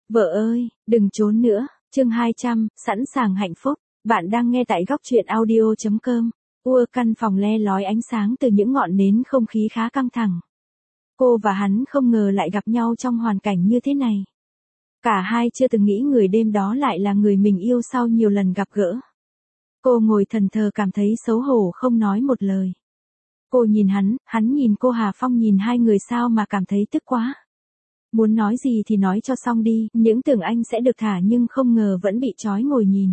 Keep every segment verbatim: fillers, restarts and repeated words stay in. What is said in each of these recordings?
Vợ ơi, đừng trốn nữa, chương hai trăm, sẵn sàng hạnh phúc. Bạn đang nghe tại góc truyện audio chấm com. Ua căn phòng le lói ánh sáng từ những ngọn nến, không khí khá căng thẳng. Cô và hắn không ngờ lại gặp nhau trong hoàn cảnh như thế này. Cả hai chưa từng nghĩ người đêm đó lại là người mình yêu sau nhiều lần gặp gỡ. Cô ngồi thẫn thờ cảm thấy xấu hổ không nói một lời. Cô nhìn hắn, hắn nhìn cô, Hà Phong nhìn hai người sao mà cảm thấy tức quá. Muốn nói gì thì nói cho xong đi, những tưởng anh sẽ được thả nhưng không ngờ vẫn bị trói ngồi nhìn.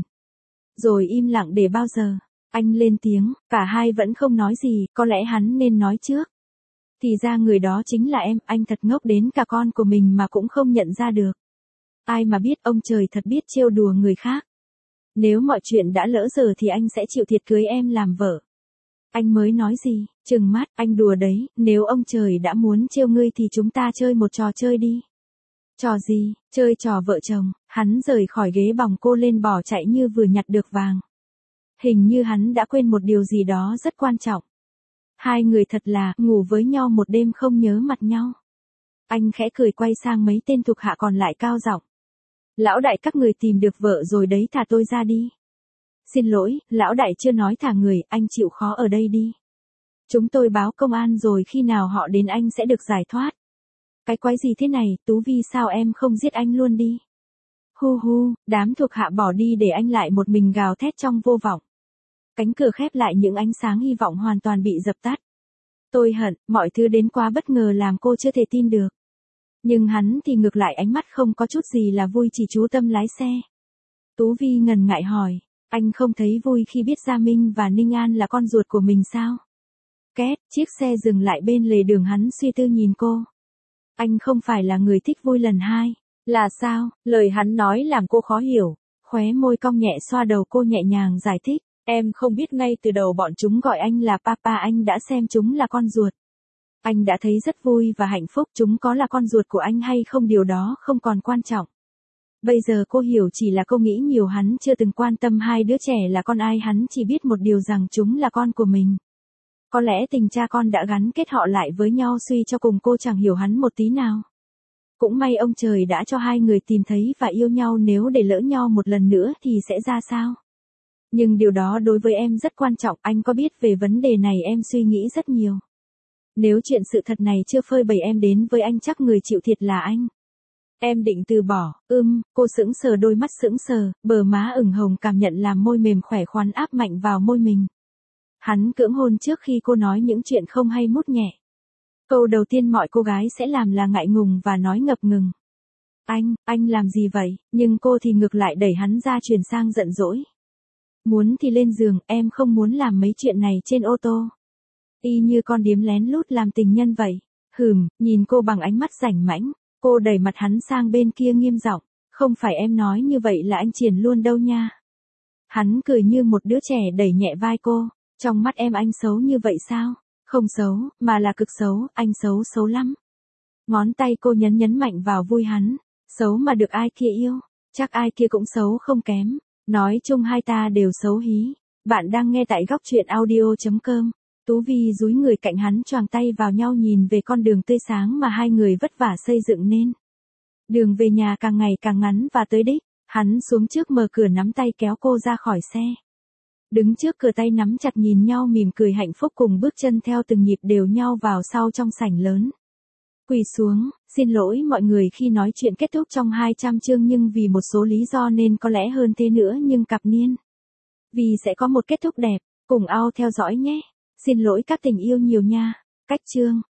Rồi im lặng để bao giờ, anh lên tiếng, cả hai vẫn không nói gì, có lẽ hắn nên nói trước. Thì ra người đó chính là em, anh thật ngốc đến cả con của mình mà cũng không nhận ra được. Ai mà biết ông trời thật biết trêu đùa người khác. Nếu mọi chuyện đã lỡ giờ thì anh sẽ chịu thiệt cưới em làm vợ. Anh mới nói gì, trừng mắt, anh đùa đấy, nếu ông trời đã muốn trêu ngươi thì chúng ta chơi một trò chơi đi. Trò gì, chơi trò vợ chồng, hắn rời khỏi ghế bồng cô lên bỏ chạy như vừa nhặt được vàng. Hình như hắn đã quên một điều gì đó rất quan trọng. Hai người thật là, ngủ với nhau một đêm không nhớ mặt nhau. Anh khẽ cười quay sang mấy tên thuộc hạ còn lại cao giọng. Lão đại, các người tìm được vợ rồi đấy, thả tôi ra đi. Xin lỗi, lão đại chưa nói thả người, anh chịu khó ở đây đi. Chúng tôi báo công an rồi khi nào họ đến anh sẽ được giải thoát. Cái quái gì thế này, Tú Vi, sao em không giết anh luôn đi? Hu hu, đám thuộc hạ bỏ đi để anh lại một mình gào thét trong vô vọng. Cánh cửa khép lại, những ánh sáng hy vọng hoàn toàn bị dập tắt. Tôi hận, mọi thứ đến quá bất ngờ làm cô chưa thể tin được. Nhưng hắn thì ngược lại, ánh mắt không có chút gì là vui, chỉ chú tâm lái xe. Tú Vi ngần ngại hỏi, anh không thấy vui khi biết Gia Minh và Ninh An là con ruột của mình sao? Két, chiếc xe dừng lại bên lề đường, hắn suy tư nhìn cô. Anh không phải là người thích vui lần hai. Là sao? Lời hắn nói làm cô khó hiểu. Khóe môi cong nhẹ xoa đầu cô, nhẹ nhàng giải thích. Em không biết ngay từ đầu bọn chúng gọi anh là papa, anh đã xem chúng là con ruột. Anh đã thấy rất vui và hạnh phúc, chúng có là con ruột của anh hay không điều đó không còn quan trọng. Bây giờ cô hiểu, chỉ là cô nghĩ nhiều, hắn chưa từng quan tâm hai đứa trẻ là con ai, hắn chỉ biết một điều rằng chúng là con của mình. Có lẽ tình cha con đã gắn kết họ lại với nhau, suy cho cùng cô chẳng hiểu hắn một tí nào. Cũng may ông trời đã cho hai người tìm thấy và yêu nhau, nếu để lỡ nhau một lần nữa thì sẽ ra sao? Nhưng điều đó đối với em rất quan trọng, anh có biết về vấn đề này em suy nghĩ rất nhiều. Nếu chuyện sự thật này chưa phơi bày em đến với anh, chắc người chịu thiệt là anh. Em định từ bỏ, ưm, cô sững sờ, đôi mắt sững sờ, bờ má ửng hồng, cảm nhận làm môi mềm khỏe khoắn áp mạnh vào môi mình. Hắn cưỡng hôn trước khi cô nói những chuyện không hay, mút nhẹ. Câu đầu tiên mọi cô gái sẽ làm là ngại ngùng và nói ngập ngừng. Anh, anh làm gì vậy? Nhưng cô thì ngược lại đẩy hắn ra, chuyển sang giận dỗi. Muốn thì lên giường, em không muốn làm mấy chuyện này trên ô tô. Y như con điếm lén lút làm tình nhân vậy. Hừm, nhìn cô bằng ánh mắt rảnh mãnh, cô đẩy mặt hắn sang bên kia nghiêm giọng. Không phải em nói như vậy là anh triển luôn đâu nha. Hắn cười như một đứa trẻ, đẩy nhẹ vai cô. Trong mắt em anh xấu như vậy sao? Không xấu, mà là cực xấu, anh xấu xấu lắm. Ngón tay cô nhấn nhấn mạnh vào vui hắn. Xấu mà được ai kia yêu, chắc ai kia cũng xấu không kém. Nói chung hai ta đều xấu hí. Bạn đang nghe tại góc truyện audio chấm com. Tú Vi dúi người cạnh hắn, choàng tay vào nhau, nhìn về con đường tươi sáng mà hai người vất vả xây dựng nên. Đường về nhà càng ngày càng ngắn và tới đích. Hắn xuống trước, mở cửa, nắm tay kéo cô ra khỏi xe. Đứng trước cửa, tay nắm chặt, nhìn nhau mỉm cười hạnh phúc, cùng bước chân theo từng nhịp đều nhau vào sau trong sảnh lớn. Quỳ xuống, xin lỗi mọi người khi nói chuyện kết thúc trong hai trăm chương, nhưng vì một số lý do nên có lẽ hơn thế nữa, nhưng cặp niên. Vì sẽ có một kết thúc đẹp, cùng ao theo dõi nhé. Xin lỗi các tình yêu nhiều nha. Cách chương.